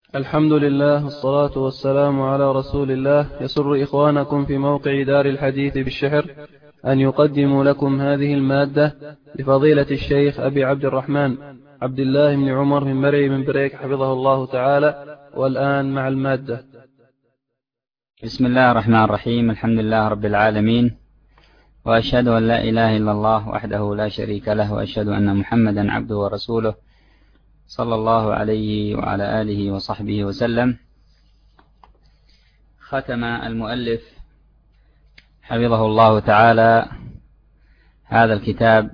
الحمد لله والصلاة والسلام على رسول الله. يسر إخوانكم في موقع دار الحديث بالشحر أن يقدموا لكم هذه المادة لفضيلة الشيخ أبي عبد الرحمن عبد الله بن عمر من مرعي من بريك حفظه الله تعالى. والآن مع المادة. بسم الله الرحمن الرحيم. الحمد لله رب العالمين، وأشهد أن لا إله إلا الله وحده لا شريك له، وأشهد أن محمدا عبده ورسوله صلى الله عليه وعلى آله وصحبه وسلم. ختم المؤلف حفظه الله تعالى هذا الكتاب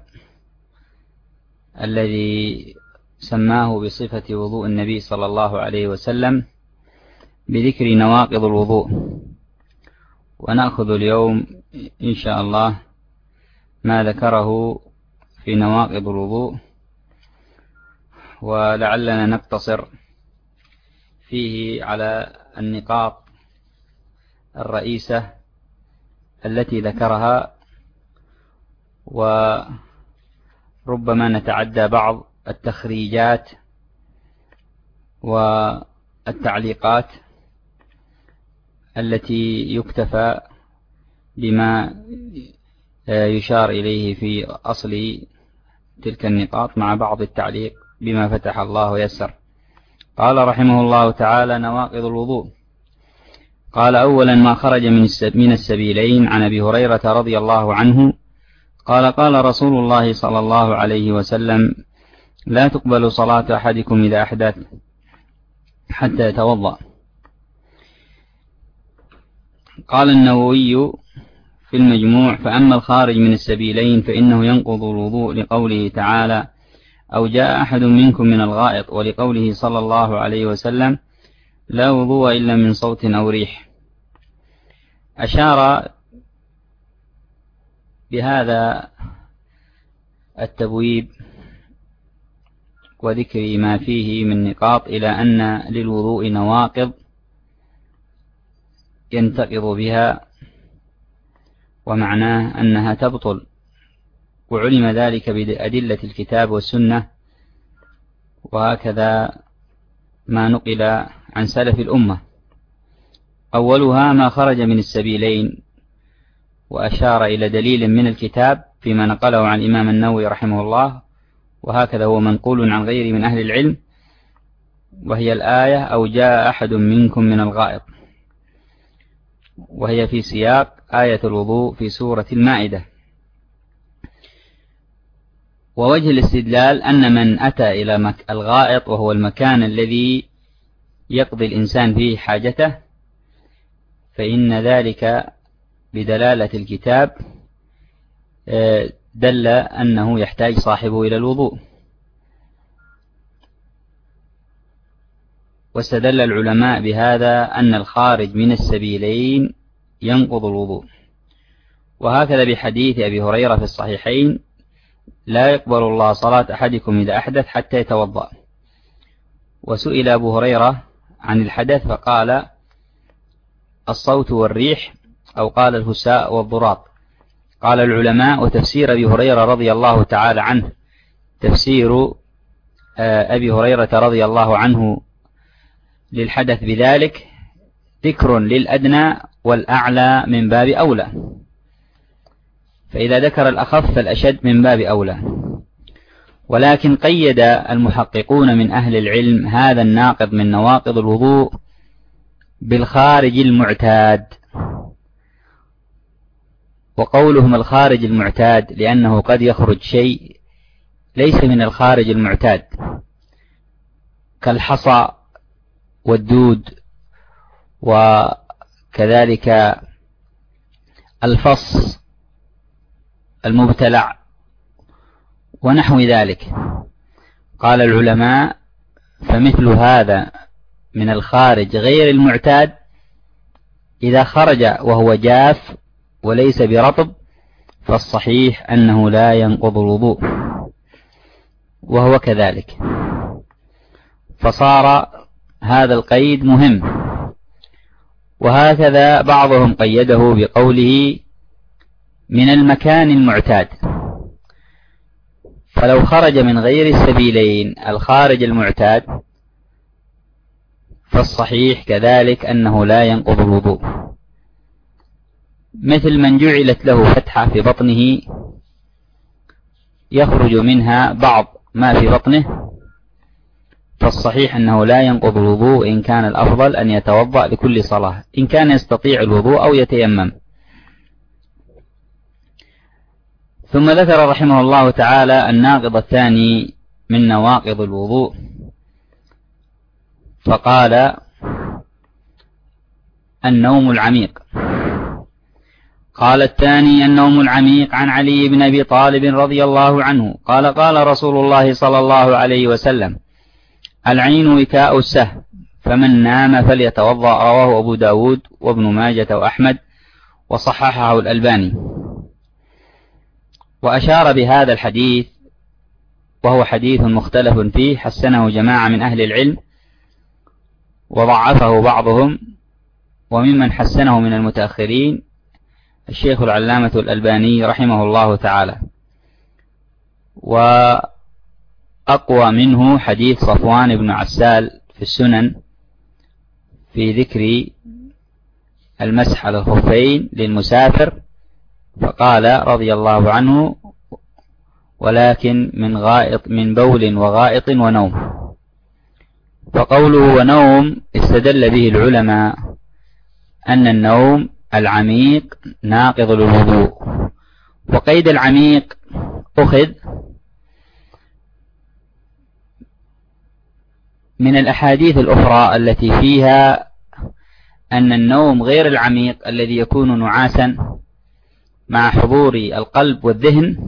الذي سماه بصفة وضوء النبي صلى الله عليه وسلم بذكر نواقض الوضوء، ونأخذ اليوم إن شاء الله ما ذكره في نواقض الوضوء، ولعلنا نقتصر فيه على النقاط الرئيسة التي ذكرها، وربما نتعدى بعض التخريجات والتعليقات التي يكتفى بما يشار إليه في أصل تلك النقاط مع بعض التعليق بما فتح الله ويسر. قال رحمه الله تعالى: نواقض الوضوء. قال: أولا ما خرج من السبيلين. عن أبي هريرة رضي الله عنه قال: قال رسول الله صلى الله عليه وسلم: لا تقبل صلاة أحدكم إذا أحدث حتى يتوضأ. قال النووي في المجموع: فأما الخارج من السبيلين فإنه ينقض الوضوء لقوله تعالى: أو جاء أحد منكم من الغائط، ولقوله صلى الله عليه وسلم: لا وضوء إلا من صوت أو ريح. أشار بهذا التبويب وذكر ما فيه من نقاط إلى أن للوضوء نواقض ينتقض بها، ومعناه أنها تبطل، وعلم ذلك بأدلة الكتاب والسنة، وهكذا ما نقل عن سلف الأمة. أولها ما خرج من السبيلين، وأشار إلى دليل من الكتاب فيما نقله عن الإمام النووي رحمه الله، وهكذا هو منقول عن غيره من أهل العلم، وهي الآية: أو جاء أحد منكم من الغائط، وهي في سياق آية الوضوء في سورة المائدة. ووجه الاستدلال أن من أتى إلى الغائط، وهو المكان الذي يقضي الإنسان فيه حاجته، فإن ذلك بدلالة الكتاب دل أنه يحتاج صاحبه إلى الوضوء. واستدل العلماء بهذا أن الخارج من السبيلين ينقض الوضوء، وهكذا بحديث أبي هريرة في الصحيحين: لا يقبل الله صلاة أحدكم إذا أحدث حتى يتوضأ. وسئل أبو هريرة عن الحدث فقال: الصوت والريح، أو قال الهساء والضراط. قال العلماء: وتفسير أبي هريرة رضي الله تعالى عنه، تفسير أبي هريرة رضي الله عنه للحدث بذلك ذكر للأدنى والأعلى من باب أولى، فإذا ذكر الأخف فالأشد من باب أولى. ولكن قيد المحققون من أهل العلم هذا الناقض من نواقض الوضوء بالخارج المعتاد، وقولهم الخارج المعتاد لأنه قد يخرج شيء ليس من الخارج المعتاد، كالحصى والدود، وكذلك الفص المبتلع ونحو ذلك. قال العلماء: فمثل هذا من الخارج غير المعتاد إذا خرج وهو جاف وليس برطب فالصحيح أنه لا ينقض الوضوء، وهو كذلك. فصار هذا القيد مهم. وهكذا بعضهم قيده بقوله: من المكان المعتاد. فلو خرج من غير السبيلين الخارج المعتاد فالصحيح كذلك أنه لا ينقض الوضوء، مثل من جعلت له فتحة في بطنه يخرج منها بعض ما في بطنه، فالصحيح أنه لا ينقض الوضوء، إن كان الأفضل أن يتوضأ لكل صلاة إن كان يستطيع الوضوء أو يتيمم. ثم ذكر رحمه الله تعالى الناقض الثاني من نواقض الوضوء، فقال النوم العميق. قال الثاني النوم العميق عن علي بن أبي طالب رضي الله عنه قال قال رسول الله صلى الله عليه وسلم: العين وكاء السهم، فمن نام فليتوضأ. رواه أبو داود وابن ماجة وأحمد وصححه الألباني. وأشار بهذا الحديث، وهو حديث مختلف فيه، حسنه جماعة من أهل العلم وضعفه بعضهم، وممن حسنه من المتأخرين الشيخ العلامة الألباني رحمه الله تعالى. وأقوى منه حديث صفوان بن عسال في السنن في ذكر المسح على الخفين للمسافر، فقال رضي الله عنه: ولكن من بول وغائط ونوم. فقوله ونوم استدل به العلماء أن النوم العميق ناقض للوضوء. وقيد العميق أخذ من الأحاديث الأخرى التي فيها أن النوم غير العميق الذي يكون نعاسا مع حضور القلب والذهن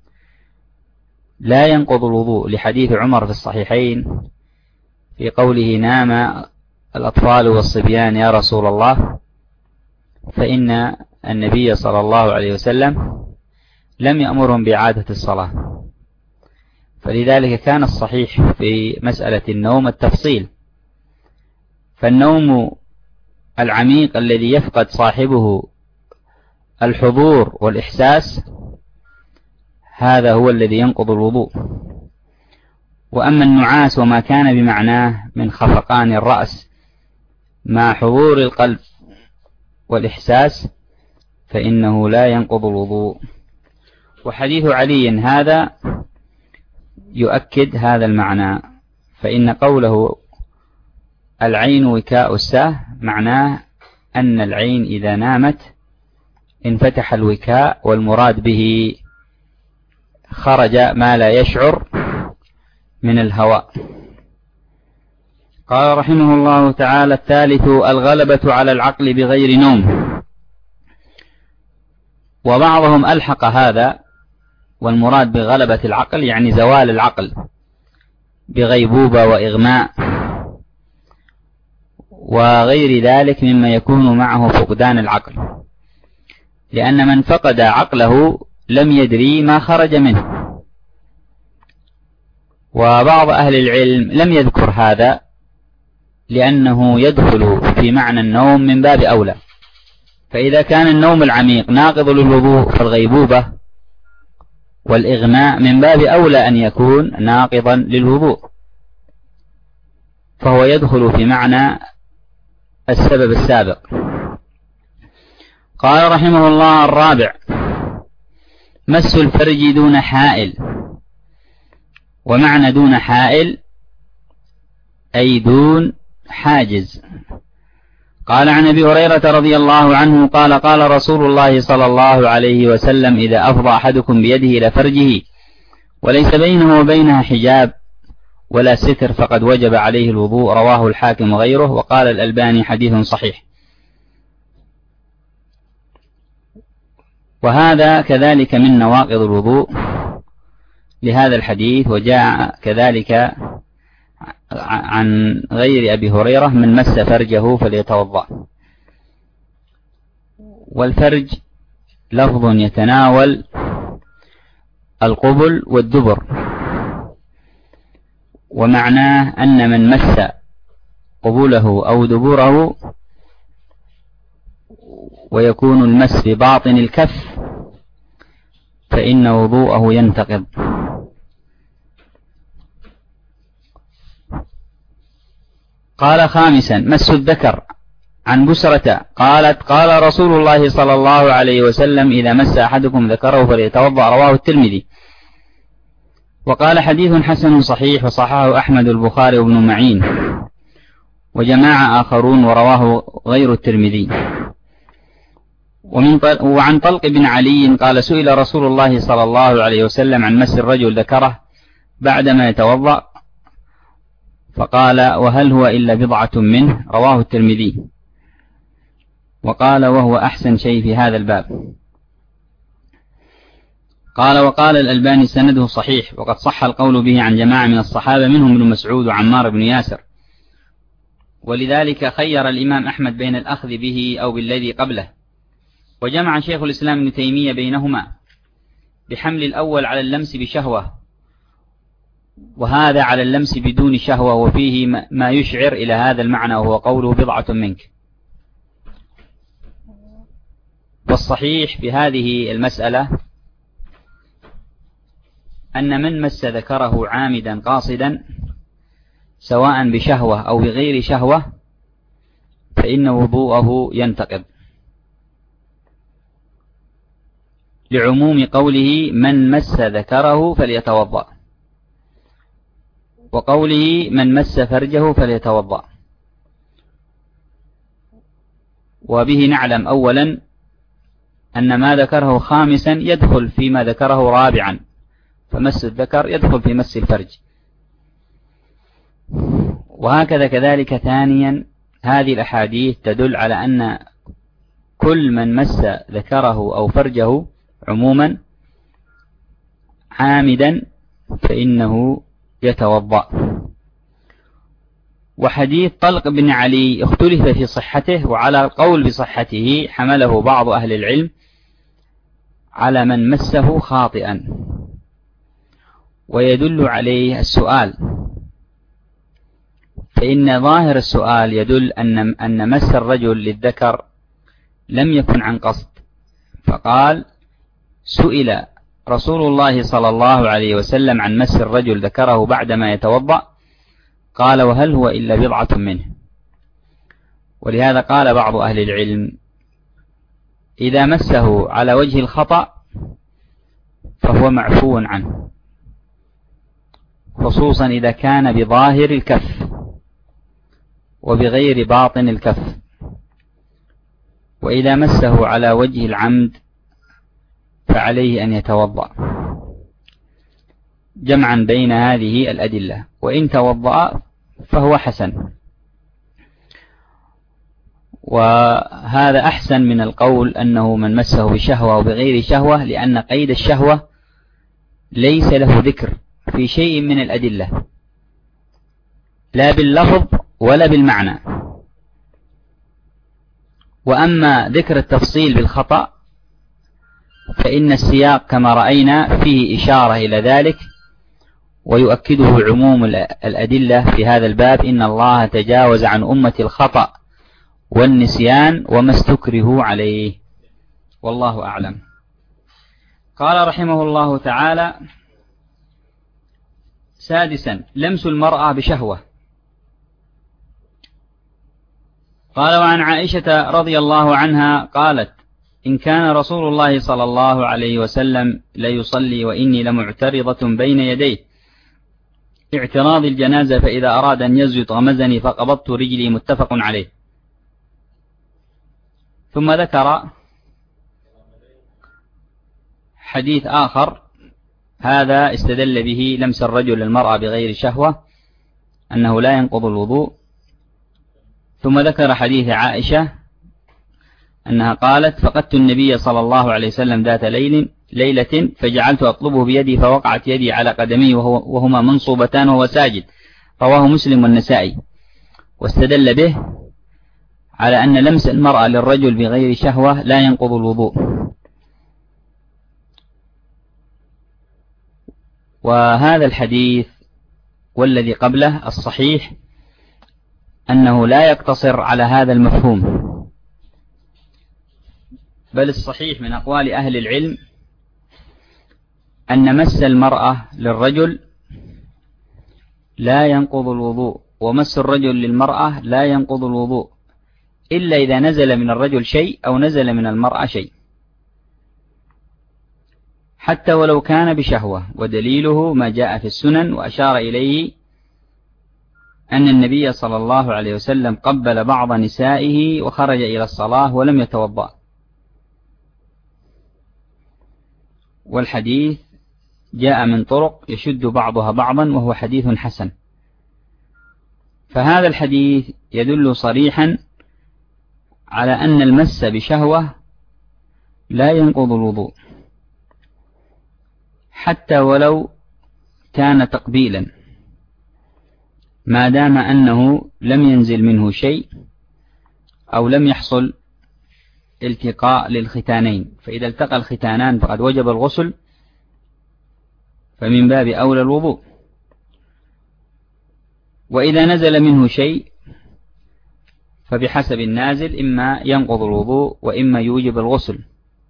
لا ينقض الوضوء، لحديث عمر في الصحيحين في قوله: نام الأطفال والصبيان يا رسول الله، فإن النبي صلى الله عليه وسلم لم يأمرهم بإعادة الصلاة. فلذلك كان الصحيح في مسألة النوم التفصيل. فالنوم العميق الذي يفقد صاحبه الحضور والإحساس هذا هو الذي ينقض الوضوء. وأما النعاس وما كان بمعناه من خفقان الرأس مع حضور القلب والإحساس فإنه لا ينقض الوضوء. وحديث علي هذا يؤكد هذا المعنى، فإن قوله العين وكاء السهم معناه أن العين إذا نامت انفتح الوكاء، والمراد به خرج ما لا يشعر من الهواء. قال رحمه الله تعالى: الثالث الغلبة على العقل بغير نوم. وبعضهم ألحق هذا، والمراد بغلبة العقل يعني زوال العقل بغيبوبة وإغماء وغير ذلك مما يكون معه فقدان العقل، لأن من فقد عقله لم يدري ما خرج منه. وبعض أهل العلم لم يذكر هذا لأنه يدخل في معنى النوم من باب أولى. فإذا كان النوم العميق ناقض للوضوء فالغيبوبة والإغماء من باب أولى أن يكون ناقضا للوضوء، فهو يدخل في معنى السبب السابق. قال رحمه الله: الرابع مس الفرج دون حائل. ومعنى دون حائل أي دون حاجز. قال عن أبي هريرة رضي الله عنه قال: قال رسول الله صلى الله عليه وسلم: إذا أفضى أحدكم بيده إلى فرجه وليس بينه وبينها حجاب ولا ستر فقد وجب عليه الوضوء. رواه الحاكم وغيره. وقال الألباني: حديث صحيح. وهذا كذلك من نواقض الوضوء لهذا الحديث. وجاء كذلك عن غير أبي هريرة: من مس فرجه فليتوضأ. والفرج لفظ يتناول القبل والدبر، ومعناه أن من مس قبله أو دبره ويكون المس بباطن الكف فإن وضوءه ينتقض. قال خامسا مس الذكر. عن بسرة قالت قال رسول الله صلى الله عليه وسلم إذا مس أحدكم ذكره فليتوضأ، رواه الترمذي. وقال حديث حسن صحيح وصححه أحمد البخاري وابن معين وجماعة آخرون ورواه غير الترمذي. وعن طلق بن علي قال سئل رسول الله صلى الله عليه وسلم عن مس الرجل ذكره بعدما يتوضأ فقال وهل هو إلا بضعة منه، رواه الترمذي. وقال وهو أحسن شيء في هذا الباب. قال وقال الألباني سنده صحيح، وقد صح القول به عن جماعة من الصحابة منهم ابن مسعود وعمار بن ياسر، ولذلك خير الإمام أحمد بين الأخذ به أو بالذي قبله. وجمع شيخ الإسلام ابن تيمية بينهما بحمل الأول على اللمس بشهوة، وهذا على اللمس بدون شهوة، وفيه ما يشعر إلى هذا المعنى وهو قوله بضعة منك. والصحيح في هذه المسألة أن من مس ذكره عامدا قاصدا سواء بشهوة أو بغير شهوة فإن وضوءه ينتقض، لعموم قوله من مس ذكره فليتوضأ، وقوله من مس فرجه فليتوضأ. وبه نعلم أولا أن ما ذكره خامسا يدخل فيما ذكره رابعا، فمس الذكر يدخل في مس الفرج. وهكذا كذلك ثانيا هذه الأحاديث تدل على أن كل من مس ذكره أو فرجه عموما عامدا فإنه يتوضأ. وحديث طلق بن علي اختلف في صحته، وعلى القول بصحته حمله بعض أهل العلم على من مسه خاطئا، ويدل عليه السؤال، فإن ظاهر السؤال يدل أن مس الرجل للذكر لم يكن عن قصد. فقال سئل رسول الله صلى الله عليه وسلم عن مس الرجل ذكره بعدما يتوضأ قال وهل هو إلا بضعة منه. ولهذا قال بعض أهل العلم إذا مسه على وجه الخطأ فهو معفو عنه، خصوصا إذا كان بظاهر الكف وبغير باطن الكف. وإذا مسه على وجه العمد فعليه أن يتوضأ، جمعا بين هذه الأدلة. وإن توضأ فهو حسن، وهذا أحسن من القول أنه من مسه بشهوة وبغير شهوة، لأن قيد الشهوة ليس له ذكر في شيء من الأدلة، لا باللفظ ولا بالمعنى. وأما ذكر التفصيل بالخطأ فإن السياق كما رأينا فيه إشارة إلى ذلك، ويؤكده عموم الأدلة في هذا الباب إن الله تجاوز عن أمة الخطأ والنسيان وما استكرهوا عليه، والله أعلم. قال رحمه الله تعالى سادسا لمس المرأة بشهوة. قال وعن عائشة رضي الله عنها قالت إن كان رسول الله صلى الله عليه وسلم ليصلي وإني لمعترضة بين يديه اعتراض الجنازة، فإذا أراد أن يسجد غمزني فقبضت رجلي، متفق عليه. ثم ذكر حديث آخر هذا استدل به لمس الرجل المرأة بغير شهوة أنه لا ينقض الوضوء. ثم ذكر حديث عائشة أنها قالت فقدت النبي صلى الله عليه وسلم ذات ليلة فجعلت أطلبه بيدي فوقعت يدي على قدمي وهما منصوبتان وهو ساجد، رواه مسلم والنسائي. واستدل به على أن لمس المرأة للرجل بغير شهوة لا ينقض الوضوء. وهذا الحديث والذي قبله الصحيح أنه لا يقتصر على هذا المفهوم، بل الصحيح من أقوال أهل العلم أن مس المرأة للرجل لا ينقض الوضوء ومس الرجل للمرأة لا ينقض الوضوء إلا إذا نزل من الرجل شيء أو نزل من المرأة شيء، حتى ولو كان بشهوة. ودليله ما جاء في السنن وأشار إليه أن النبي صلى الله عليه وسلم قبل بعض نسائه وخرج إلى الصلاة ولم يتوضأ. والحديث جاء من طرق يشد بعضها بعضا وهو حديث حسن. فهذا الحديث يدل صريحا على أن المس بشهوة لا ينقض الوضوء حتى ولو كان تقبيلا، ما دام أنه لم ينزل منه شيء أو لم يحصل التقاء للختانين. فإذا التقى الختانان فقد وجب الغسل، فمن باب أولى الوضوء. وإذا نزل منه شيء فبحسب النازل إما ينقض الوضوء وإما يوجب الغسل.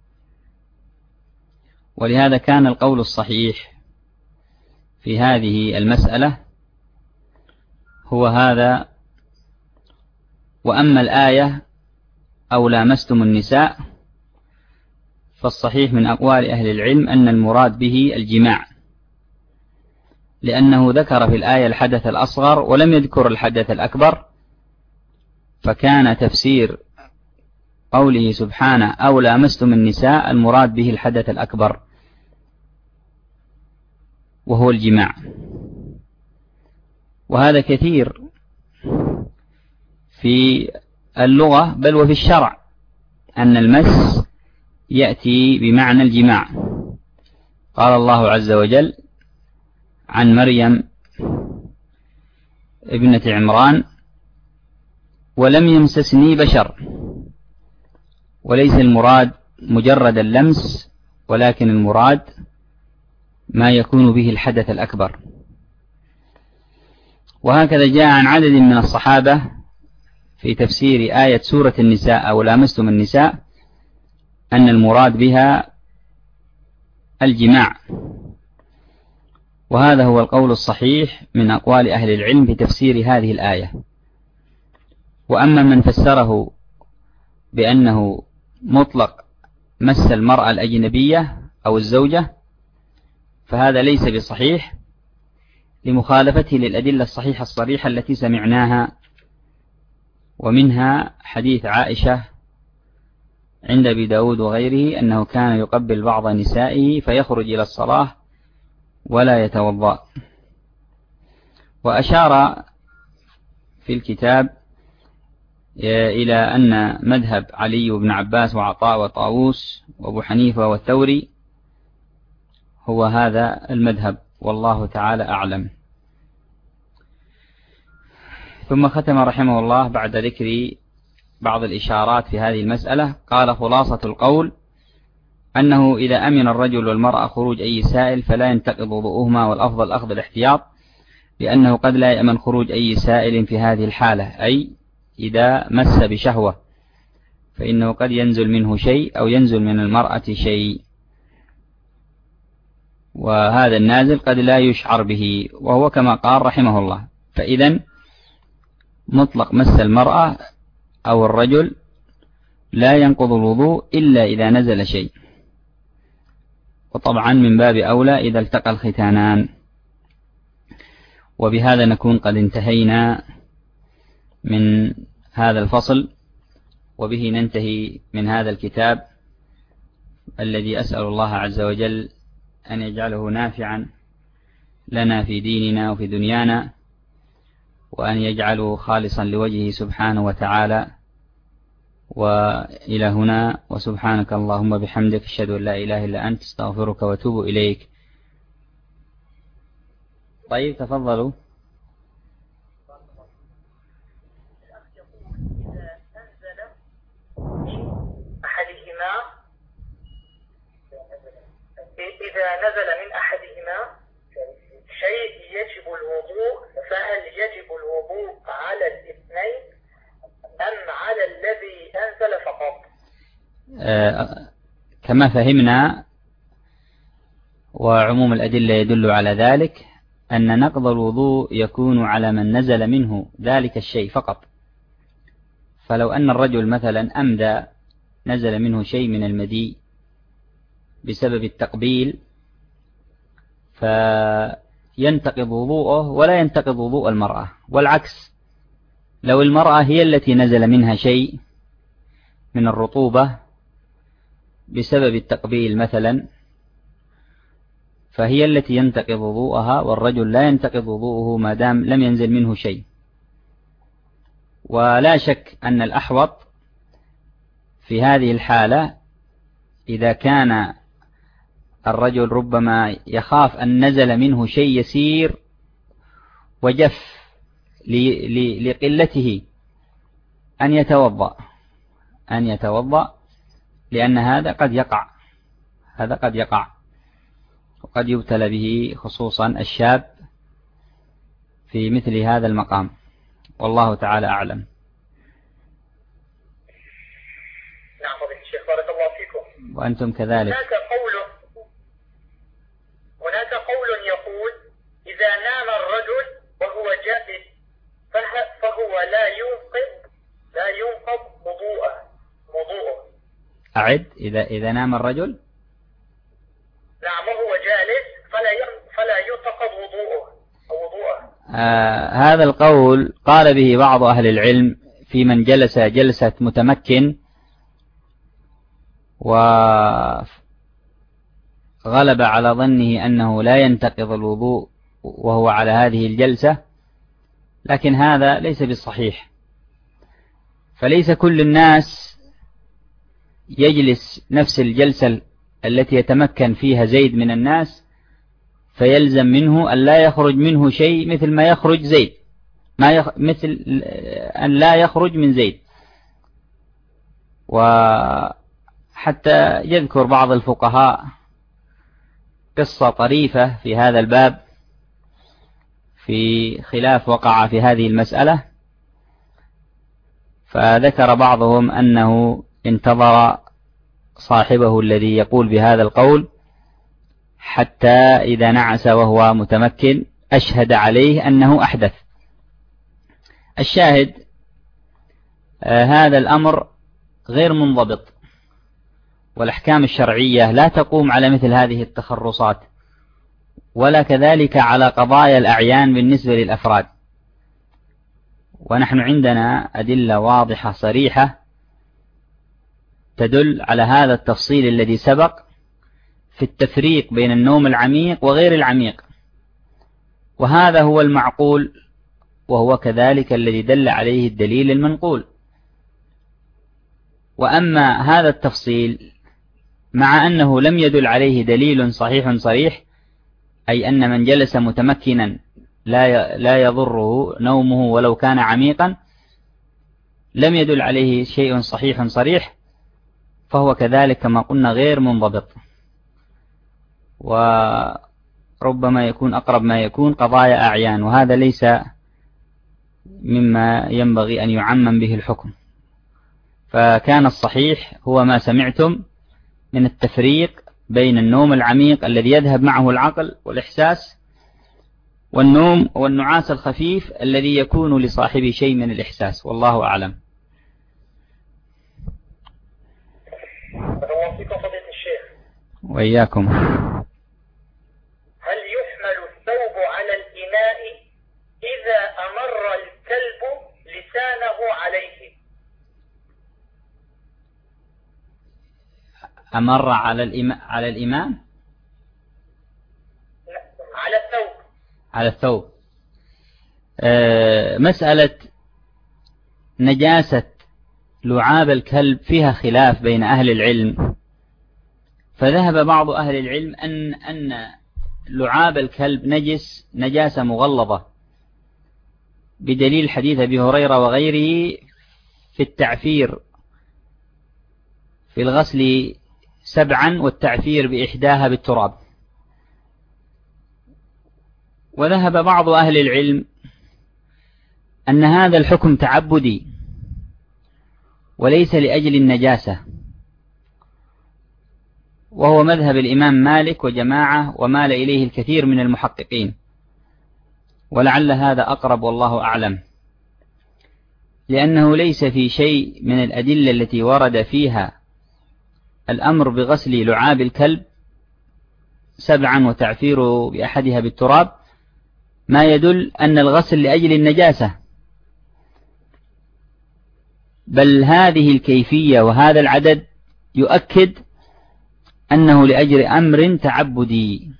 ولهذا كان القول الصحيح في هذه المسألة هو هذا. وأما الآية أو لامستم النساء فالصحيح من أقوال أهل العلم أن المراد به الجماع، لأنه ذكر في الآية الحدث الأصغر ولم يذكر الحدث الأكبر، فكان تفسير قوله سبحانه أو لامستم النساء المراد به الحدث الأكبر وهو الجماع. وهذا كثير في اللغة بل وفي الشرع أن المس يأتي بمعنى الجماع. قال الله عز وجل عن مريم ابنة عمران ولم يمسسني بشر، وليس المراد مجرد اللمس، ولكن المراد ما يكون به الحدث الأكبر. وهكذا جاء عن عدد من الصحابة في تفسير آية سورة النساء أو لامستم النساء أن المراد بها الجماع. وهذا هو القول الصحيح من أقوال أهل العلم في تفسير هذه الآية. وأما من فسره بأنه مطلق مس المرأة الأجنبية أو الزوجة فهذا ليس بصحيح، لمخالفته للأدلة الصحيحة الصريحة التي سمعناها، ومنها حديث عائشة عند أبي داود وغيره أنه كان يقبل بعض نسائه فيخرج إلى الصلاة ولا يتوضأ. وأشار في الكتاب إلى أن مذهب علي بن عباس وعطاء وطاووس وأبو حنيفة والثوري هو هذا المذهب، والله تعالى أعلم. ثم ختم رحمه الله بعد ذكر بعض الإشارات في هذه المسألة قال: خلاصة القول أنه إذا أمن الرجل والمرأة خروج أي سائل فلا ينتقض وضوءهما، والأفضل أخذ الاحتياط، لأنه قد لا يأمن خروج أي سائل في هذه الحالة، أي إذا مس بشهوة، فإنه قد ينزل منه شيء أو ينزل من المرأة شيء، وهذا النازل قد لا يشعر به، وهو كما قال رحمه الله. فإذا مطلق مس المرأة أو الرجل لا ينقض الوضوء إلا إذا نزل شيء، وطبعا من باب أولى إذا التقى الختانان. وبهذا نكون قد انتهينا من هذا الفصل، وبه ننتهي من هذا الكتاب الذي أسأل الله عز وجل أن يجعله نافعا لنا في ديننا وفي دنيانا، وأن يجعله خالصا لوجهه سبحانه وتعالى. وإلى هنا، وسبحانك اللهم بحمدك، أشهد أن لا إله إلا أنت، استغفرك وأتوب إليك. طيب تفضلوا. إذا نزل من أحدهما شيء يجب الوضوء، فهل يجب الوضوء على الاثنين أم على الذي أنزل فقط؟ كما فهمنا وعموم الأدلة يدل على ذلك، أن نقض الوضوء يكون على من نزل منه ذلك الشيء فقط. فلو أن الرجل مثلا أمدى نزل منه شيء من المدي بسبب التقبيل فينتقض وضوءه ولا ينتقض وضوء المرأة، والعكس لو المرأة هي التي نزل منها شيء من الرطوبة بسبب التقبيل مثلا فهي التي ينتقض وضوءها، والرجل لا ينتقض وضوءه ما دام لم ينزل منه شيء. ولا شك أن الأحوط في هذه الحالة إذا كان الرجل ربما يخاف أن نزل منه شيء يسير وجف لقلته أن يتوضأ لأن هذا قد يقع وقد يبتلى به خصوصا الشاب في مثل هذا المقام، والله تعالى أعلم. نعم فضيلة الشيخ بارك الله فيكم. وأنتم كذلك. هناك قول يقول إذا نام الرجل وهو جالس فهو لا ينقض وضوءه. أعد. إذا نام الرجل نعم وهو جالس فلا ينتقض وضوءه. هذا القول قال به بعض أهل العلم في من جلس جلسة متمكن وغلب على ظنه أنه لا ينتقض الوضوء وهو على هذه الجلسة، لكن هذا ليس بالصحيح. فليس كل الناس يجلس نفس الجلسة التي يتمكن فيها زيد من الناس فيلزم منه أن لا يخرج منه شيء مثل ما يخرج زيد، مثل أن لا يخرج من زيد. وحتى يذكر بعض الفقهاء قصة طريفة في هذا الباب في خلاف وقع في هذه المسألة، فذكر بعضهم أنه انتظر صاحبه الذي يقول بهذا القول حتى إذا نعس وهو متمكن أشهد عليه أنه أحدث. الشاهد هذا الأمر غير منضبط، والأحكام الشرعية لا تقوم على مثل هذه التخرصات، ولا كذلك على قضايا الأعيان بالنسبة للأفراد. ونحن عندنا أدلة واضحة صريحة تدل على هذا التفصيل الذي سبق في التفريق بين النوم العميق وغير العميق، وهذا هو المعقول، وهو كذلك الذي دل عليه الدليل المنقول. وأما هذا التفصيل مع أنه لم يدل عليه دليل صحيح صريح، أي أن من جلس متمكنا لا يضره نومه ولو كان عميقا، لم يدل عليه شيء صحيح صريح، فهو كذلك كما قلنا غير منضبط، وربما يكون أقرب ما يكون قضايا أعيان، وهذا ليس مما ينبغي أن يعمم به الحكم. فكان الصحيح هو ما سمعتم من التفريق بين النوم العميق الذي يذهب معه العقل والإحساس، والنوم والنعاس الخفيف الذي يكون لصاحبه شيء من الإحساس، والله أعلم. وإياكم. هل يحمل الثوب على الإناء إذا أمر الكلب لسانه عليه؟ أمر على الإمام؟ على الثوب. مسألة نجاسة لعاب الكلب فيها خلاف بين أهل العلم، فذهب بعض أهل العلم أن لعاب الكلب نجاسة مغلظة، بدليل حديث أبي هريرة وغيره في التعفير في الغسل 7 والتعفير بإحداها بالتراب. وذهب بعض أهل العلم أن هذا الحكم تعبدي وليس لأجل النجاسة، وهو مذهب الإمام مالك وجماعة ومال إليه الكثير من المحققين، ولعل هذا أقرب والله أعلم، لأنه ليس في شيء من الأدلة التي ورد فيها الأمر بغسل لعاب الكلب 7 وتعفيره بأحدها بالتراب ما يدل أن الغسل لأجل النجاسة، بل هذه الكيفية وهذا العدد يؤكد أنه لأجل أمر تعبدي.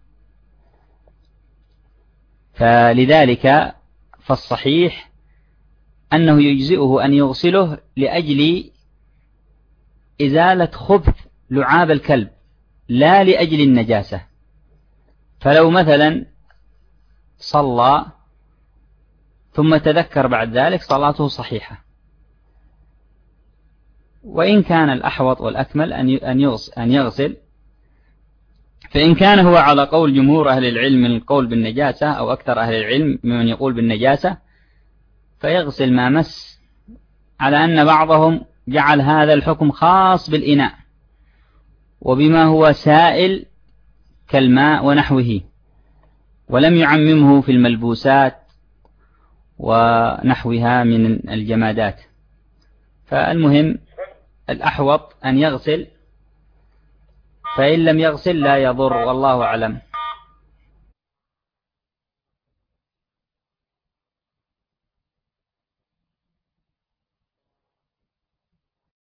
فلذلك فالصحيح أنه يجزئه أن يغسله لأجل إزالة خبث لعاب الكلب لا لأجل النجاسة. فلو مثلا صلى ثم تذكر بعد ذلك صلاته صحيحة، وإن كان الأحوط والأكمل أن يغسل، فإن كان هو على قول جمهور أهل العلم من القول بالنجاسة أو أكثر أهل العلم ممن يقول بالنجاسة فيغسل ما مس، على أن بعضهم جعل هذا الحكم خاص بالإناء وبما هو سائل كالماء ونحوه، ولم يعممه في الملبوسات ونحوها من الجمادات. فالمهم الأحوط أن يغسل، فإن لم يغسل لا يضر، والله أعلم.